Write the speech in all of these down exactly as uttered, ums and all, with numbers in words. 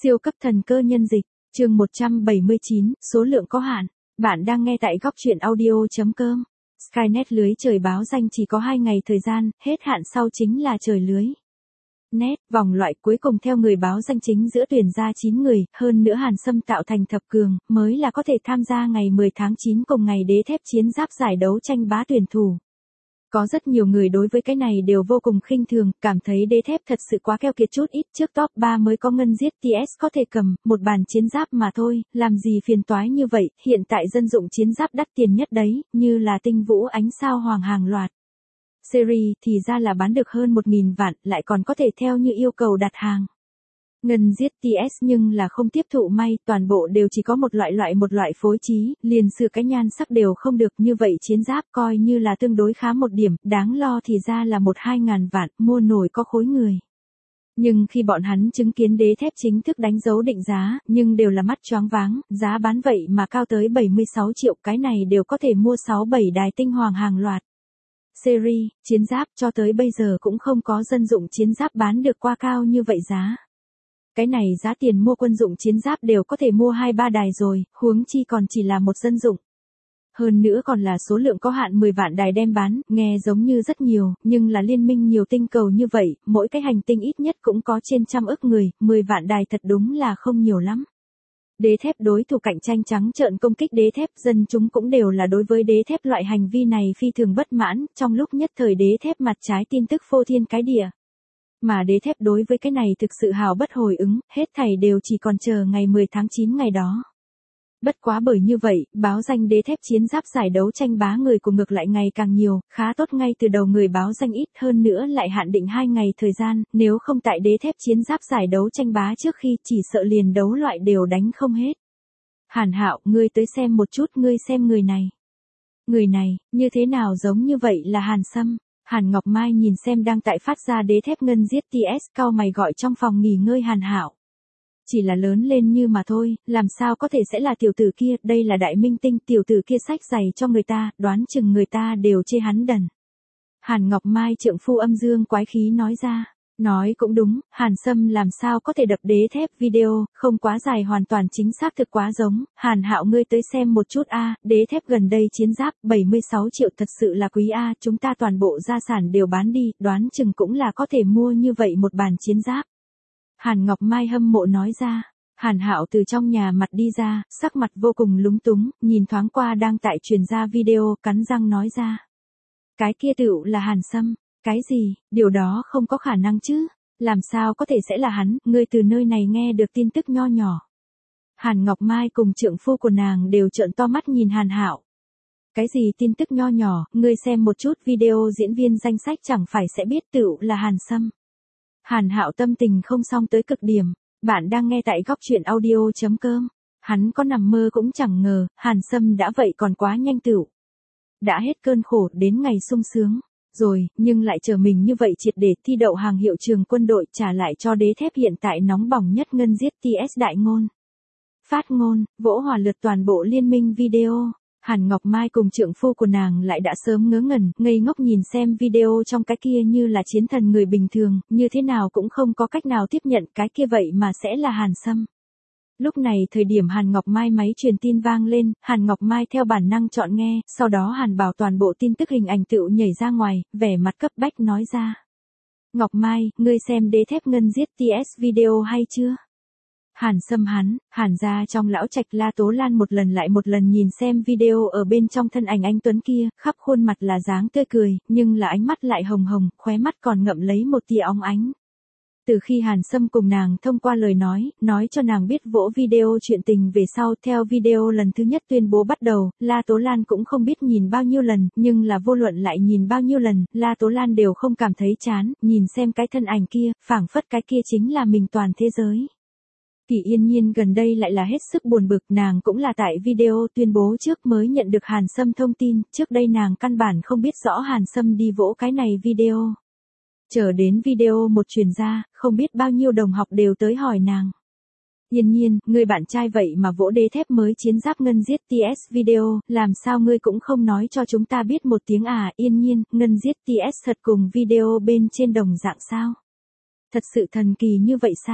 Siêu cấp thần cơ nhân dịch, chương một trăm bảy mươi chín, số lượng có hạn. Bạn đang nghe tại góc truyện audio.com. Skynet lưới trời báo danh chỉ có hai ngày thời gian, hết hạn sau chính là trời lưới. Net, vòng loại cuối cùng theo người báo danh chính giữa tuyển ra chín người, hơn nữa Hàn Sâm tạo thành thập cường, mới là có thể tham gia ngày mười tháng chín cùng ngày đế thép chiến giáp giải đấu tranh bá tuyển thủ. Có rất nhiều người đối với cái này đều vô cùng khinh thường, cảm thấy đế thép thật sự quá keo kiệt chút ít, trước top ba mới có ngân giết tê ét có thể cầm, một bàn chiến giáp mà thôi, làm gì phiền toái như vậy, hiện tại dân dụng chiến giáp đắt tiền nhất đấy, như là tinh vũ ánh sao hoàng hàng loạt. Series thì ra là bán được hơn một nghìn vạn, lại còn có thể theo như yêu cầu đặt hàng. Ngân giết tê ét nhưng là không tiếp thụ may, toàn bộ đều chỉ có một loại loại một loại phối trí, liền sự cái nhan sắc đều không được, như vậy chiến giáp coi như là tương đối khá một điểm, đáng lo thì ra là một hai ngàn vạn, mua nổi có khối người. Nhưng khi bọn hắn chứng kiến đế thép chính thức đánh dấu định giá, nhưng đều là mắt choáng váng, giá bán vậy mà cao tới bảy mươi sáu triệu, cái này đều có thể mua sáu bảy đài tinh hoàng hàng loạt. Series, chiến giáp cho tới bây giờ cũng không có dân dụng chiến giáp bán được qua cao như vậy giá. Cái này giá tiền mua quân dụng chiến giáp đều có thể mua hai ba đài rồi, huống chi còn chỉ là một dân dụng. Hơn nữa còn là số lượng có hạn mười vạn đài đem bán, nghe giống như rất nhiều, nhưng là liên minh nhiều tinh cầu như vậy, mỗi cái hành tinh ít nhất cũng có trên trăm ức người, mười vạn đài thật đúng là không nhiều lắm. Đế thép đối thủ cạnh tranh trắng trợn công kích đế thép, dân chúng cũng đều là đối với đế thép loại hành vi này phi thường bất mãn, trong lúc nhất thời đế thép mặt trái tin tức phô thiên cái địa. Mà đế thép đối với cái này thực sự hào bất hồi ứng, hết thảy đều chỉ còn chờ ngày mười tháng chín ngày đó. Bất quá bởi như vậy, báo danh đế thép chiến giáp giải đấu tranh bá người của ngược lại ngày càng nhiều, khá tốt ngay từ đầu người báo danh ít hơn nữa lại hạn định hai ngày thời gian, nếu không tại đế thép chiến giáp giải đấu tranh bá trước khi chỉ sợ liền đấu loại đều đánh không hết. Hàn Hạo, ngươi tới xem một chút, ngươi xem người này. Người này, như thế nào giống như vậy là Hàn Sâm. Hàn Ngọc Mai nhìn xem đang tại phát ra đế thép ngân giết tê ét, cau mày gọi trong phòng nghỉ ngơi Hàn Hạo. Chỉ là lớn lên như mà thôi, làm sao có thể sẽ là tiểu tử kia, đây là đại minh tinh, tiểu tử kia sách giày cho người ta, đoán chừng người ta đều chê hắn đần. Hàn Ngọc Mai trượng phu âm dương quái khí nói ra. Nói cũng đúng, Hàn Sâm làm sao có thể đập đế thép video, không quá dài hoàn toàn chính xác thực quá giống, Hàn Hạo ngươi tới xem một chút a, đế thép gần đây chiến giáp, bảy mươi sáu triệu thật sự là quý a, chúng ta toàn bộ gia sản đều bán đi, đoán chừng cũng là có thể mua như vậy một bàn chiến giáp. Hàn Ngọc Mai hâm mộ nói ra. Hàn Hạo từ trong nhà mặt đi ra, sắc mặt vô cùng lúng túng, nhìn thoáng qua đang tại truyền ra video, cắn răng nói ra. Cái kia tựu là Hàn Sâm. Cái gì, điều đó không có khả năng chứ, làm sao có thể sẽ là hắn, ngươi từ nơi này nghe được tin tức nho nhỏ. Hàn Ngọc Mai cùng trượng phu của nàng đều trợn to mắt nhìn Hàn Hạo. Cái gì tin tức nho nhỏ, ngươi xem một chút video diễn viên danh sách chẳng phải sẽ biết tựu là Hàn Sâm. Hàn Hạo tâm tình không xong tới cực điểm, bạn đang nghe tại góc truyện audio.com, hắn có nằm mơ cũng chẳng ngờ, Hàn Sâm đã vậy còn quá nhanh tựu. Đã hết cơn khổ đến ngày sung sướng. Rồi, nhưng lại chờ mình như vậy triệt để thi đậu hàng hiệu trường quân đội trả lại cho đế thép hiện tại nóng bỏng nhất ngân giết tê ét đại ngôn. Phát ngôn, vỗ hỏa lượt toàn bộ liên minh video. Hàn Ngọc Mai cùng trượng phu của nàng lại đã sớm ngớ ngẩn, ngây ngốc nhìn xem video trong cái kia như là chiến thần người bình thường, như thế nào cũng không có cách nào tiếp nhận cái kia vậy mà sẽ là Hàn Sâm. Lúc này thời điểm Hàn Ngọc Mai máy truyền tin vang lên, Hàn Ngọc Mai theo bản năng chọn nghe, sau đó Hàn Bảo toàn bộ tin tức hình ảnh tựu nhảy ra ngoài, vẻ mặt cấp bách nói ra. Ngọc Mai, ngươi xem đế thép ngân giết tê ét video hay chưa? Hàn Sâm hắn, Hàn gia trong lão trạch La Tố Lan một lần lại một lần nhìn xem video ở bên trong thân ảnh anh Tuấn kia, khắp khuôn mặt là dáng tươi cười, nhưng là ánh mắt lại hồng hồng, khóe mắt còn ngậm lấy một tia óng ánh. Từ khi Hàn Sâm cùng nàng thông qua lời nói, nói cho nàng biết vỗ video chuyện tình về sau, theo video lần thứ nhất tuyên bố bắt đầu, La Tố Lan cũng không biết nhìn bao nhiêu lần, nhưng là vô luận lại nhìn bao nhiêu lần, La Tố Lan đều không cảm thấy chán, nhìn xem cái thân ảnh kia, phảng phất cái kia chính là mình toàn thế giới. Kỳ Yên Nhiên gần đây lại là hết sức buồn bực, nàng cũng là tại video tuyên bố trước mới nhận được Hàn Sâm thông tin, trước đây nàng căn bản không biết rõ Hàn Sâm đi vỗ cái này video. Chờ đến video một truyền ra, không biết bao nhiêu đồng học đều tới hỏi nàng. Yên Nhiên, người bạn trai vậy mà vỗ đế thép mới chiến giáp ngân giết tê ét video, làm sao ngươi cũng không nói cho chúng ta biết một tiếng à? Yên Nhiên, ngân giết tê ét thật cùng video bên trên đồng dạng sao? Thật sự thần kỳ như vậy sao?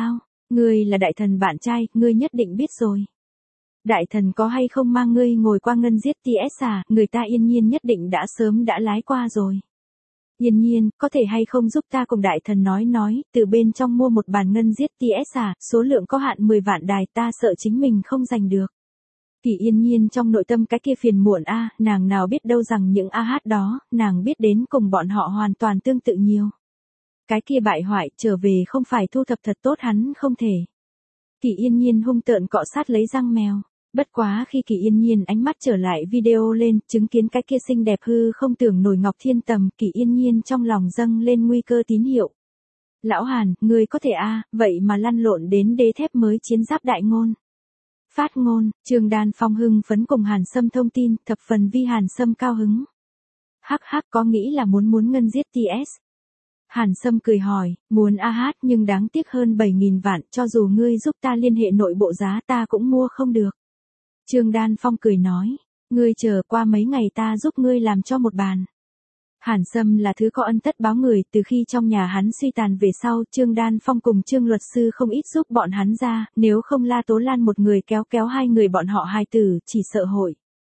Ngươi là đại thần bạn trai, ngươi nhất định biết rồi. Đại thần có hay không mang ngươi ngồi qua ngân giết tê ét à, người ta Yên Nhiên nhất định đã sớm đã lái qua rồi. Yên Nhiên, có thể hay không giúp ta cùng đại thần nói nói, từ bên trong mua một bàn ngân giết tê ét à, số lượng có hạn mười vạn đài, ta sợ chính mình không giành được. Kỳ Yên Nhiên trong nội tâm cái kia phiền muộn a, nàng nào biết đâu rằng những a hát đó, nàng biết đến cùng bọn họ hoàn toàn tương tự nhiều. Cái kia bại hoại trở về không phải thu thập thật tốt hắn không thể. Kỳ Yên Nhiên hung tợn cọ sát lấy răng mèo. Bất quá khi Kỳ Yên Nhiên ánh mắt trở lại video lên, chứng kiến cái kia xinh đẹp hư không tưởng nổi Ngọc Thiên Tầm, Kỳ Yên Nhiên trong lòng dâng lên nguy cơ tín hiệu. Lão Hàn, ngươi có thể a, vậy mà lăn lộn đến đế thép mới chiến giáp đại ngôn. Phát ngôn, Trương Đan Phong hưng phấn cùng Hàn Sâm thông tin, thập phần vi Hàn Sâm cao hứng. Hắc hắc có nghĩ là muốn muốn ngân giết tê ét. Hàn Sâm cười hỏi, muốn a hát nhưng đáng tiếc hơn bảy nghìn vạn, cho dù ngươi giúp ta liên hệ nội bộ giá ta cũng mua không được. Trương Đan Phong cười nói, ngươi chờ qua mấy ngày ta giúp ngươi làm cho một bàn. Hàn Sâm là thứ có ân tất báo người, từ khi trong nhà hắn suy tàn về sau, Trương Đan Phong cùng Trương luật sư không ít giúp bọn hắn ra, nếu không La Tố Lan một người kéo kéo hai người bọn họ hai tử, chỉ sợ hội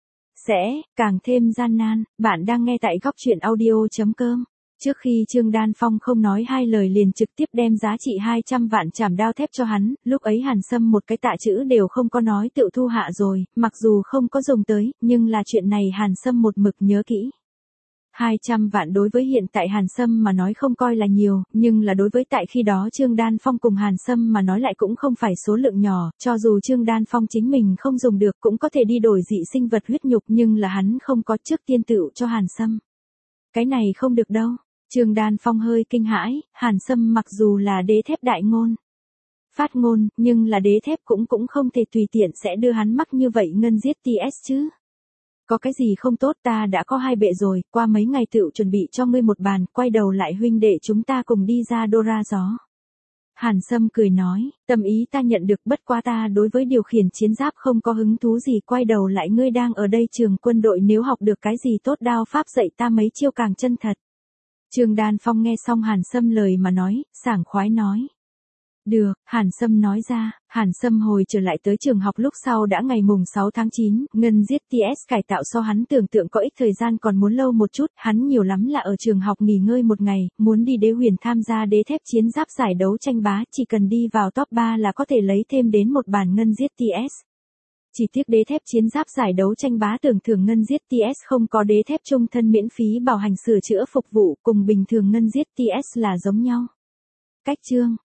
sẽ càng thêm gian nan. Bạn đang nghe tại góc truyện audio chấm com. Trước khi Trương Đan Phong không nói hai lời liền trực tiếp đem giá trị hai trăm vạn trảm đao thép cho hắn, lúc ấy Hàn Sâm một cái tạ chữ đều không có nói tự thu hạ rồi, mặc dù không có dùng tới, nhưng là chuyện này Hàn Sâm một mực nhớ kỹ. hai trăm vạn đối với hiện tại Hàn Sâm mà nói không coi là nhiều, nhưng là đối với tại khi đó Trương Đan Phong cùng Hàn Sâm mà nói lại cũng không phải số lượng nhỏ, cho dù Trương Đan Phong chính mình không dùng được cũng có thể đi đổi dị sinh vật huyết nhục nhưng là hắn không có trước tiên tựu cho Hàn Sâm. Cái này không được đâu. Trương Đan Phong hơi kinh hãi, Hàn Sâm mặc dù là đế thép đại ngôn. Phát ngôn, nhưng là đế thép cũng cũng không thể tùy tiện sẽ đưa hắn mắc như vậy ngân giết tê ét chứ. Có cái gì không tốt ta đã có hai bệ rồi, qua mấy ngày tựu chuẩn bị cho ngươi một bàn, quay đầu lại huynh đệ chúng ta cùng đi ra đô ra gió. Hàn Sâm cười nói, tâm ý ta nhận được bất quá ta đối với điều khiển chiến giáp không có hứng thú gì quay đầu lại ngươi đang ở đây trường quân đội nếu học được cái gì tốt đao pháp dạy ta mấy chiêu càng chân thật. Trương Đan Phong nghe xong Hàn Sâm lời mà nói, sảng khoái nói. Được, Hàn Sâm nói ra, Hàn Sâm hồi trở lại tới trường học lúc sau đã ngày mùng sáu tháng chín, ngân giết tê ét cải tạo so hắn tưởng tượng có ít thời gian còn muốn lâu một chút, hắn nhiều lắm là ở trường học nghỉ ngơi một ngày, muốn đi đế huyền tham gia đế thép chiến giáp giải đấu tranh bá, chỉ cần đi vào top ba là có thể lấy thêm đến một bàn ngân giết tê ét. Chỉ tiếc đế thép chiến giáp giải đấu tranh bá tưởng thưởng ngân giết tê ét không có đế thép trung thân miễn phí bảo hành sửa chữa phục vụ cùng bình thường ngân giết tê ét là giống nhau. Cách chương